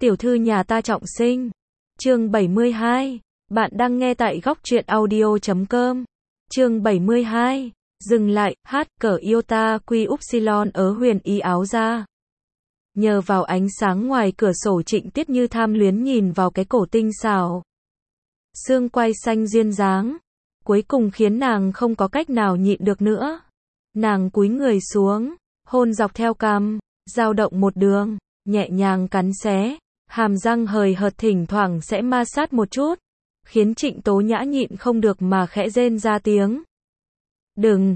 Tiểu thư nhà ta trọng sinh. Chương 72. Bạn đang nghe tại góc truyện audio.com. Chương 72. Dừng lại, hát cờ yêu ta quy upsilon ớ huyền y áo ra. Nhờ vào ánh sáng ngoài cửa sổ, Trịnh Tiết Như tham luyến nhìn vào cái cổ tinh xảo, xương quai xanh duyên dáng, cuối cùng khiến nàng không có cách nào nhịn được nữa. Nàng cúi người xuống, hôn dọc theo cằm, dao động một đường, nhẹ nhàng cắn xé, hàm răng hời hợt thỉnh thoảng sẽ ma sát một chút, khiến Trịnh Tố Nhã nhịn không được mà khẽ rên ra tiếng. Đừng!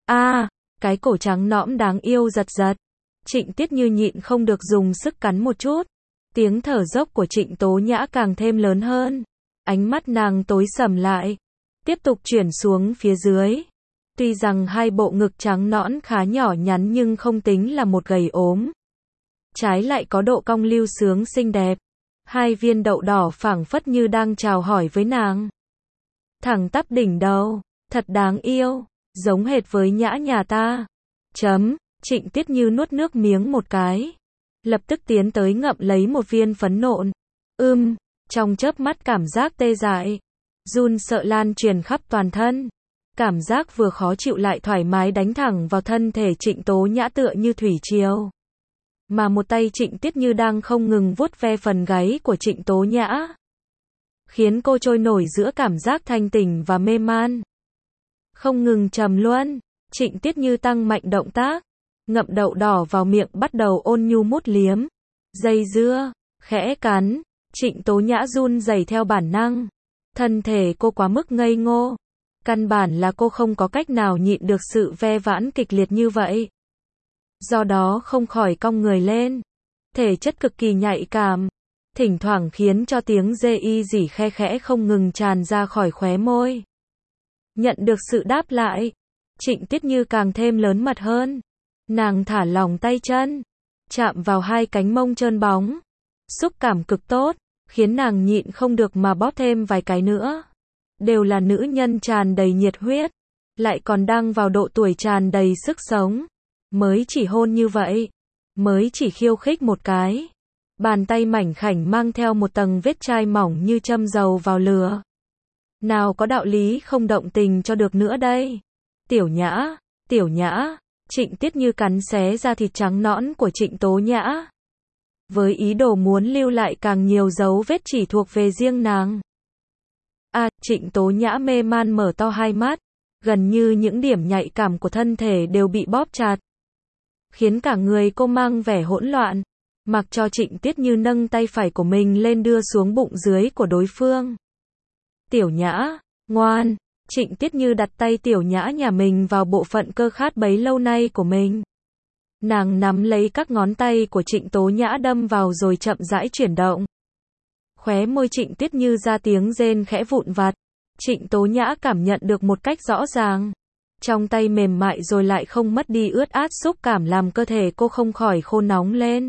Cái cổ trắng nõm đáng yêu giật giật. Trịnh Tiết Như nhịn không được dùng sức cắn một chút. Tiếng thở dốc của Trịnh Tố Nhã càng thêm lớn hơn. Ánh mắt nàng tối sầm lại, tiếp tục chuyển xuống phía dưới. Tuy rằng hai bộ ngực trắng nõn khá nhỏ nhắn nhưng không tính là một gầy ốm. Trái lại có độ cong lưu sướng xinh đẹp. Hai viên đậu đỏ phảng phất như đang chào hỏi với nàng. Thẳng tắp đỉnh đầu, thật đáng yêu, giống hệt với Nhã nhà ta. Trịnh Tiết Như nuốt nước miếng một cái, lập tức tiến tới ngậm lấy một viên phấn nộn. Trong chớp mắt cảm giác tê dại, run sợ lan truyền khắp toàn thân. Cảm giác vừa khó chịu lại thoải mái đánh thẳng vào thân thể Trịnh Tố Nhã tựa như thủy triều. Mà một tay Trịnh Tiết Như đang không ngừng vuốt ve phần gáy của Trịnh Tố Nhã, khiến cô trôi nổi giữa cảm giác thanh tỉnh và mê man. Không ngừng trầm luân, Trịnh Tiết Như tăng mạnh động tác, ngậm đậu đỏ vào miệng bắt đầu ôn nhu mút liếm, dây dưa, khẽ cắn. Trịnh Tố Nhã run rẩy theo bản năng. Thân thể cô quá mức ngây ngô. Căn bản là cô không có cách nào nhịn được sự ve vãn kịch liệt như vậy. Do đó không khỏi cong người lên. Thể chất cực kỳ nhạy cảm, thỉnh thoảng khiến cho tiếng dê y rỉ khe khẽ không ngừng tràn ra khỏi khóe môi. Nhận được sự đáp lại, Trịnh Tiết Như càng thêm lớn mật hơn. Nàng thả lỏng tay chân, chạm vào hai cánh mông trơn bóng. Xúc cảm cực tốt, khiến nàng nhịn không được mà bóp thêm vài cái nữa. Đều là nữ nhân tràn đầy nhiệt huyết, lại còn đang vào độ tuổi tràn đầy sức sống. Mới chỉ hôn như vậy, mới chỉ khiêu khích một cái, bàn tay mảnh khảnh mang theo một tầng vết chai mỏng như châm dầu vào lửa. Nào có đạo lý không động tình cho được nữa đây. Tiểu Nhã, Trịnh Tiết Như cắn xé da thịt trắng nõn của Trịnh Tố Nhã, với ý đồ muốn lưu lại càng nhiều dấu vết chỉ thuộc về riêng nàng. Trịnh Tố Nhã mê man mở to hai mắt, gần như những điểm nhạy cảm của thân thể đều bị bóp chặt, khiến cả người cô mang vẻ hỗn loạn, mặc cho Trịnh Tiết Như nâng tay phải của mình lên đưa xuống bụng dưới của đối phương. Tiểu Nhã, ngoan. Trịnh Tiết Như đặt tay Tiểu Nhã nhà mình vào bộ phận cơ khát bấy lâu nay của mình. Nàng nắm lấy các ngón tay của Trịnh Tố Nhã đâm vào rồi chậm rãi chuyển động. Khóe môi Trịnh Tiết Như ra tiếng rên khẽ vụn vặt. Trịnh Tố Nhã cảm nhận được một cách rõ ràng. Trong tay mềm mại rồi lại không mất đi ướt át xúc cảm làm cơ thể cô không khỏi khô nóng lên.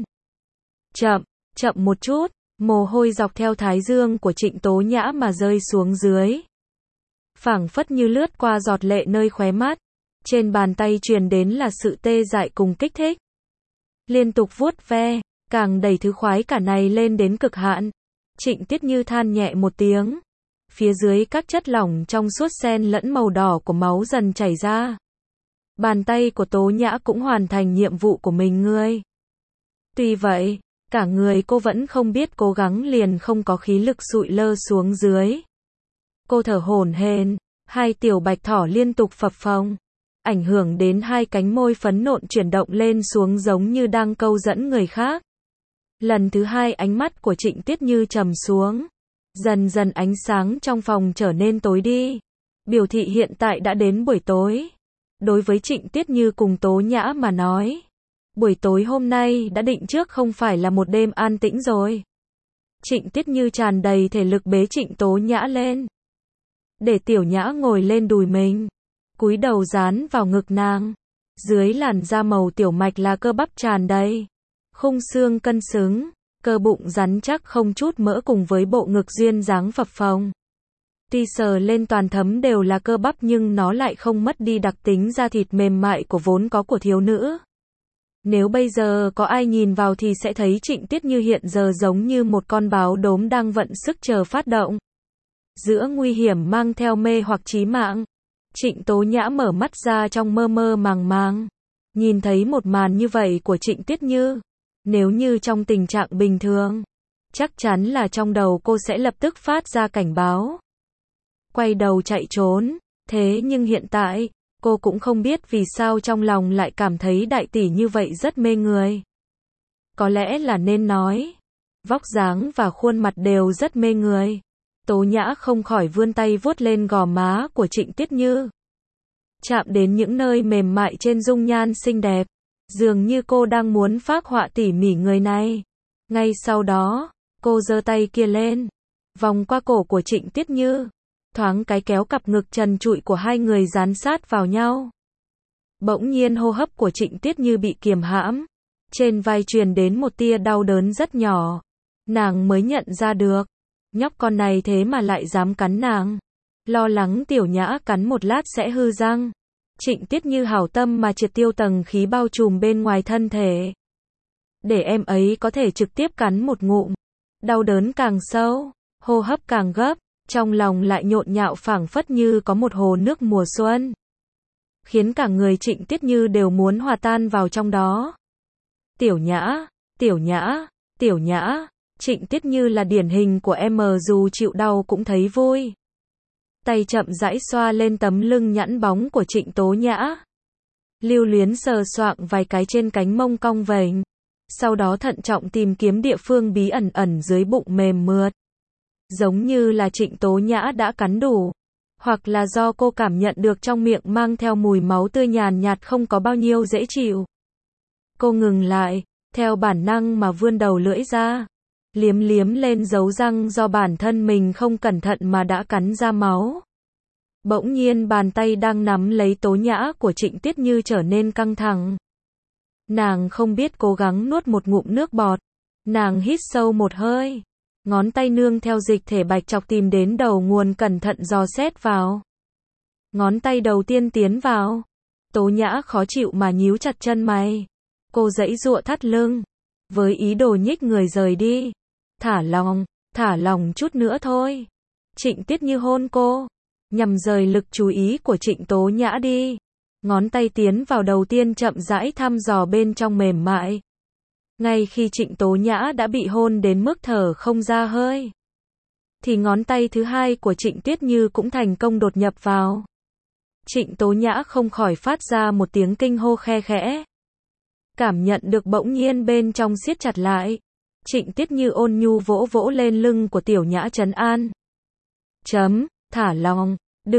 Chậm một chút, mồ hôi dọc theo thái dương của Trịnh Tố Nhã mà rơi xuống dưới. Phảng phất như lướt qua giọt lệ nơi khóe mắt. Trên bàn tay truyền đến là sự tê dại cùng kích thích. Liên tục vuốt ve, càng đẩy thứ khoái cả này lên đến cực hạn. Trịnh Tiết Như than nhẹ một tiếng. Phía dưới các chất lỏng trong suốt xen lẫn màu đỏ của máu dần chảy ra. Bàn tay của Tố Nhã cũng hoàn thành nhiệm vụ của mình Tuy vậy, cả người cô vẫn không biết cố gắng liền không có khí lực sụi lơ xuống dưới. Cô thở hổn hển, hai tiểu bạch thỏ liên tục phập phồng, ảnh hưởng đến hai cánh môi phấn nộn chuyển động lên xuống giống như đang câu dẫn người khác. Lần thứ hai ánh mắt của Trịnh Tiết Như trầm xuống. Dần dần ánh sáng trong phòng trở nên tối đi. Biểu thị hiện tại đã đến buổi tối. Đối với Trịnh Tiết Như cùng Tố Nhã mà nói, buổi tối hôm nay đã định trước không phải là một đêm an tĩnh rồi. Trịnh Tiết Như tràn đầy thể lực bế Trịnh Tố Nhã lên, để Tiểu Nhã ngồi lên đùi mình, cúi đầu dán vào ngực nàng. Dưới làn da màu tiểu mạch là cơ bắp tràn đầy, khung xương cân xứng, cơ bụng rắn chắc không chút mỡ cùng với bộ ngực duyên dáng phập phồng. Tuy sờ lên toàn thấm đều là cơ bắp nhưng nó lại không mất đi đặc tính da thịt mềm mại của vốn có của thiếu nữ. Nếu bây giờ có ai nhìn vào thì sẽ thấy Trịnh Tiết Như hiện giờ giống như một con báo đốm đang vận sức chờ phát động. Giữa nguy hiểm mang theo mê hoặc chí mạng. Trịnh Tố Nhã mở mắt ra trong mơ mơ màng màng. Nhìn thấy một màn như vậy của Trịnh Tiết Như. Nếu như trong tình trạng bình thường, chắc chắn là trong đầu cô sẽ lập tức phát ra cảnh báo. Quay đầu chạy trốn. Thế nhưng hiện tại, cô cũng không biết vì sao trong lòng lại cảm thấy đại tỷ như vậy rất mê người. Có lẽ là nên nói, vóc dáng và khuôn mặt đều rất mê người. Tố Nhã không khỏi vươn tay vuốt lên gò má của Trịnh Tiết Như. Chạm đến những nơi mềm mại trên dung nhan xinh đẹp. Dường như cô đang muốn phác họa tỉ mỉ người này. Ngay sau đó, cô giơ tay kia lên, vòng qua cổ của Trịnh Tiết Như. Thoáng cái kéo cặp ngực trần trụi của hai người dán sát vào nhau. Bỗng nhiên hô hấp của Trịnh Tiết Như bị kiềm hãm. Trên vai truyền đến một tia đau đớn rất nhỏ. Nàng mới nhận ra được. Nhóc con này thế mà lại dám cắn nàng. Lo lắng Tiểu Nhã cắn một lát sẽ hư răng. Trịnh Tiết Như hảo tâm mà triệt tiêu tầng khí bao trùm bên ngoài thân thể. Để em ấy có thể trực tiếp cắn một ngụm. Đau đớn càng sâu, hô hấp càng gấp. Trong lòng lại nhộn nhạo phảng phất như có một hồ nước mùa xuân. Khiến cả người Trịnh Tiết Như đều muốn hòa tan vào trong đó. Tiểu Nhã, Tiểu Nhã, Tiểu Nhã. Trịnh Tiết Như là điển hình của em dù chịu đau cũng thấy vui. Tay chậm rãi xoa lên tấm lưng nhẵn bóng của Trịnh Tố Nhã. Lưu luyến sờ soạng vài cái trên cánh mông cong vênh. Sau đó thận trọng tìm kiếm địa phương bí ẩn ẩn dưới bụng mềm mượt. Giống như là Trịnh Tố Nhã đã cắn đủ. Hoặc là do cô cảm nhận được trong miệng mang theo mùi máu tươi nhàn nhạt không có bao nhiêu dễ chịu. Cô ngừng lại, theo bản năng mà vươn đầu lưỡi ra. Liếm liếm lên dấu răng do bản thân mình không cẩn thận mà đã cắn ra máu. Bỗng nhiên bàn tay đang nắm lấy Tố Nhã của Trịnh Tiết Như trở nên căng thẳng. Nàng không biết cố gắng nuốt một ngụm nước bọt. Nàng hít sâu một hơi. Ngón tay nương theo dịch thể bạch chọc tìm đến đầu nguồn cẩn thận dò xét vào. Ngón tay đầu tiên tiến vào. Tố Nhã khó chịu mà nhíu chặt chân mày. Cô giãy giụa thắt lưng. Với ý đồ nhích người rời đi. Thả lòng chút nữa thôi. Trịnh Tiết Như hôn cô. Nhằm rời lực chú ý của Trịnh Tố Nhã đi. Ngón tay tiến vào đầu tiên chậm rãi thăm dò bên trong mềm mại. Ngay khi Trịnh Tố Nhã đã bị hôn đến mức thở không ra hơi. Thì ngón tay thứ hai của Trịnh Tiết Như cũng thành công đột nhập vào. Trịnh Tố Nhã không khỏi phát ra một tiếng kinh hô khe khẽ. Cảm nhận được bỗng nhiên bên trong siết chặt lại. Trịnh Tiết Như ôn nhu vỗ vỗ lên lưng của Tiểu Nhã trấn an. Thả lòng,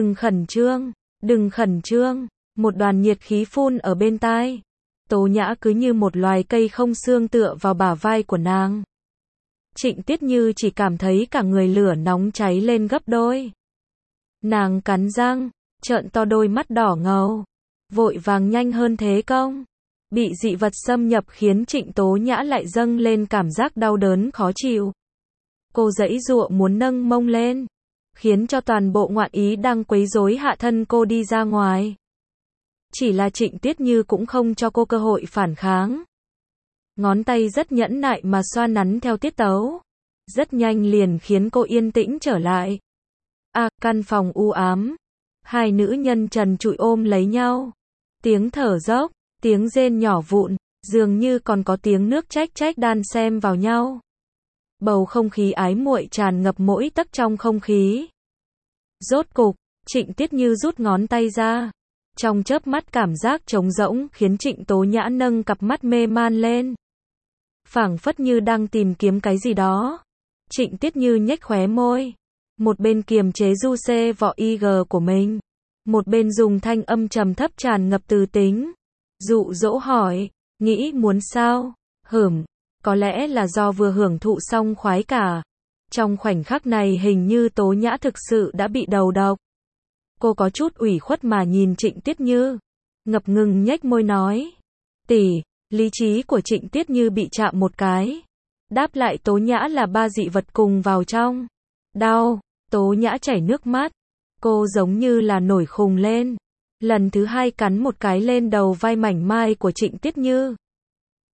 đừng khẩn trương. Một đoàn nhiệt khí phun ở bên tai. Tố Nhã cứ như một loài cây không xương tựa vào bả vai của nàng. Trịnh Tiết Như chỉ cảm thấy cả người lửa nóng cháy lên gấp đôi. Nàng cắn răng, trợn to đôi mắt đỏ ngầu. Vội vàng nhanh hơn thế công. Bị dị vật xâm nhập khiến Trịnh Tố Nhã lại dâng lên cảm giác đau đớn khó chịu. Cô giãy giụa muốn nâng mông lên. Khiến cho toàn bộ ngoạn ý đang quấy rối hạ thân cô đi ra ngoài. Chỉ là Trịnh Tiết Như cũng không cho cô cơ hội phản kháng. Ngón tay rất nhẫn nại mà xoa nắn theo tiết tấu. Rất nhanh liền khiến cô yên tĩnh trở lại. Căn phòng u ám. Hai nữ nhân trần trụi ôm lấy nhau. Tiếng thở dốc, tiếng rên nhỏ vụn, dường như còn có tiếng nước chách đan xen vào nhau. Bầu không khí ái muội tràn ngập mỗi tấc trong không khí. Rốt cục, Trịnh Tiết Như rút ngón tay ra. Trong chớp mắt cảm giác trống rỗng khiến Trịnh Tố Nhã nâng cặp mắt mê man lên. Phảng phất như đang tìm kiếm cái gì đó. Trịnh Tiết Như nhếch khóe môi. Một bên kiềm chế du xê vỏ IG của mình. Một bên dùng thanh âm trầm thấp tràn ngập từ tính. Dụ dỗ hỏi, nghĩ muốn sao? Có lẽ là do vừa hưởng thụ xong khoái cả. Trong khoảnh khắc này hình như Tố Nhã thực sự đã bị đầu độc. Cô có chút ủy khuất mà nhìn Trịnh Tiết Như. Ngập ngừng nhếch môi nói. Tỷ, lý trí của Trịnh Tiết Như bị chạm một cái. Đáp lại Tố Nhã là ba dị vật cùng vào trong. Đau, Tố Nhã chảy nước mắt. Cô giống như là nổi khùng lên. Lần thứ hai cắn một cái lên đầu vai mảnh mai của Trịnh Tiết Như.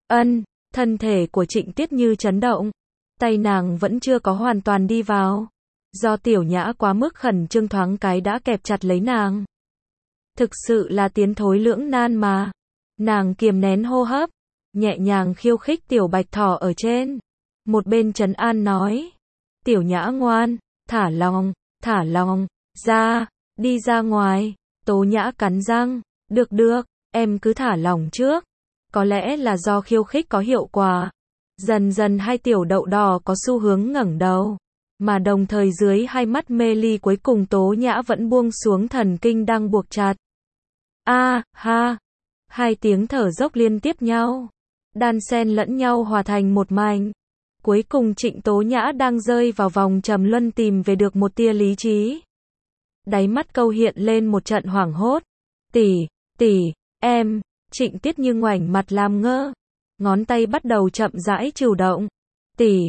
Ân, thân thể của Trịnh Tiết Như chấn động. Tay nàng vẫn chưa có hoàn toàn đi vào. Do Tiểu Nhã quá mức khẩn trương thoáng cái đã kẹp chặt lấy nàng. Thực sự là tiến thối lưỡng nan mà. Nàng kiềm nén hô hấp, nhẹ nhàng khiêu khích Tiểu Bạch Thỏ ở trên. Một bên trấn an nói. Tiểu Nhã ngoan, thả lòng, ra, đi ra ngoài. Tố Nhã cắn răng. Được, em cứ thả lòng trước. Có lẽ là do khiêu khích có hiệu quả. Dần dần hai tiểu đậu đỏ có xu hướng ngẩng đầu. Mà đồng thời dưới hai mắt mê ly cuối cùng Tố Nhã vẫn buông xuống thần kinh đang buộc chặt. A, ha. Hai tiếng thở dốc liên tiếp nhau. Đan xen lẫn nhau hòa thành một mảnh. Cuối cùng Trịnh Tố Nhã đang rơi vào vòng trầm luân tìm về được một tia lý trí. Đáy mắt câu hiện lên một trận hoảng hốt. Tỷ, em. Trịnh Tiết Như ngoảnh mặt làm ngơ. Ngón tay bắt đầu chậm rãi chủ động. Tỷ,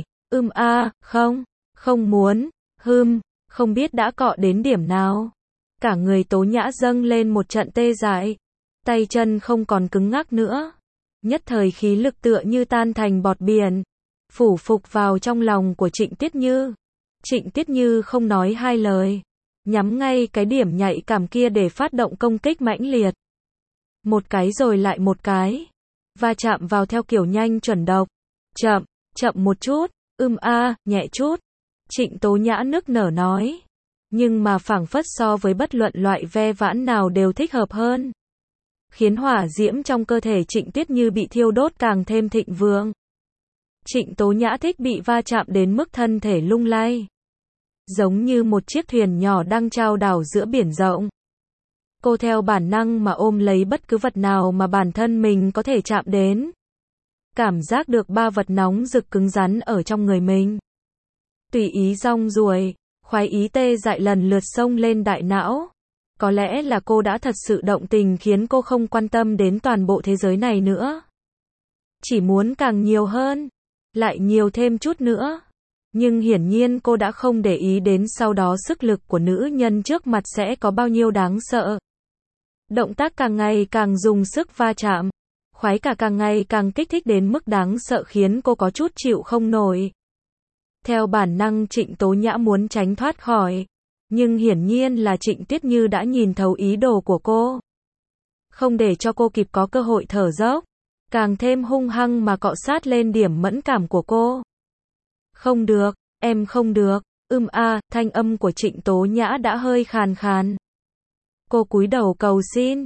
không muốn, không biết đã cọ đến điểm nào. Cả người Tố Nhã dâng lên một trận tê dại. Tay chân không còn cứng ngắc nữa. Nhất thời khí lực tựa như tan thành bọt biển. Phủ phục vào trong lòng của Trịnh Tiết Như. Trịnh Tiết Như không nói hai lời. Nhắm ngay cái điểm nhạy cảm kia để phát động công kích mãnh liệt. Một cái rồi lại một cái. Va chạm vào theo kiểu nhanh chuẩn độc. Chậm một chút, nhẹ chút. Trịnh Tố Nhã nức nở nói. Nhưng mà phảng phất so với bất luận loại ve vãn nào đều thích hợp hơn. Khiến hỏa diễm trong cơ thể Trịnh Tiết Như bị thiêu đốt càng thêm thịnh vượng. Trịnh Tố Nhã thích bị va chạm đến mức thân thể lung lay. Giống như một chiếc thuyền nhỏ đang chao đảo giữa biển rộng. Cô theo bản năng mà ôm lấy bất cứ vật nào mà bản thân mình có thể chạm đến. Cảm giác được ba vật nóng rực cứng rắn ở trong người mình. Tùy ý rong ruổi, khoái ý tê dại lần lượt xông lên đại não. Có lẽ là cô đã thật sự động tình khiến cô không quan tâm đến toàn bộ thế giới này nữa. Chỉ muốn càng nhiều hơn, lại nhiều thêm chút nữa. Nhưng hiển nhiên cô đã không để ý đến sau đó sức lực của nữ nhân trước mặt sẽ có bao nhiêu đáng sợ. Động tác càng ngày càng dùng sức va chạm. Khoái cả càng ngày càng kích thích đến mức đáng sợ khiến cô có chút chịu không nổi. Theo bản năng Trịnh Tố Nhã muốn tránh thoát khỏi. Nhưng hiển nhiên là Trịnh Tiết Như đã nhìn thấu ý đồ của cô. Không để cho cô kịp có cơ hội thở dốc. Càng thêm hung hăng mà cọ sát lên điểm mẫn cảm của cô. Không được, em không được, thanh âm của Trịnh Tố Nhã đã hơi khàn khàn. Cô cúi đầu cầu xin.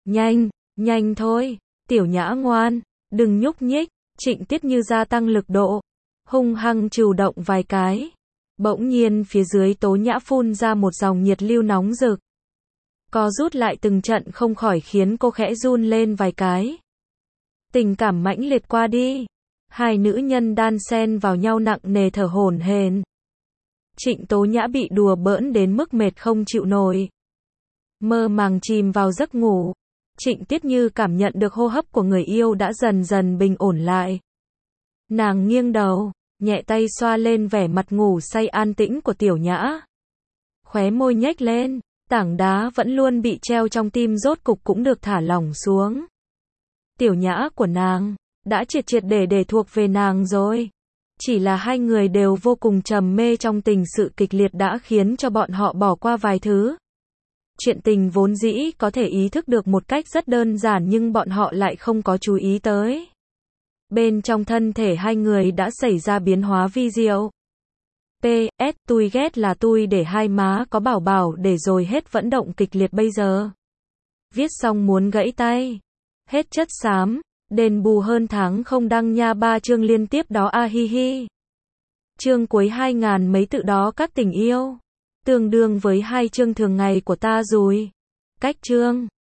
Nhanh thôi, Tiểu Nhã ngoan, đừng nhúc nhích. Trịnh Tiết Như gia tăng lực độ. Hung hăng trù động vài cái. Bỗng nhiên phía dưới Tố Nhã phun ra một dòng nhiệt lưu nóng rực. Co rút lại từng trận không khỏi khiến cô khẽ run lên vài cái. Tình cảm mãnh liệt qua đi. Hai nữ nhân đan xen vào nhau nặng nề thở hổn hển. Trịnh Tố Nhã bị đùa bỡn đến mức mệt không chịu nổi. Mơ màng chìm vào giấc ngủ. Trịnh Tiết Như cảm nhận được hô hấp của người yêu đã dần dần bình ổn lại. Nàng nghiêng đầu, nhẹ tay xoa lên vẻ mặt ngủ say an tĩnh của Tiểu Nhã. Khóe môi nhếch lên, tảng đá vẫn luôn bị treo trong tim rốt cục cũng được thả lỏng xuống. Tiểu Nhã của nàng đã triệt để thuộc về nàng rồi. Chỉ là hai người đều vô cùng trầm mê trong tình sự kịch liệt đã khiến cho bọn họ bỏ qua vài thứ. Chuyện tình vốn dĩ có thể ý thức được một cách rất đơn giản nhưng bọn họ lại không có chú ý tới. Bên trong thân thể hai người đã xảy ra biến hóa vi diệu. PS, tui ghét là tui để hai má có bảo bảo để rồi hết vận động kịch liệt bây giờ. Viết xong muốn gãy tay. Hết chất xám. Đền bù hơn tháng không đăng nha 3 chương liên tiếp đó a hi hi. Chương cuối 2000 mấy tự đó các tình yêu. Tương đương với 2 chương thường ngày của ta rồi. Cách chương.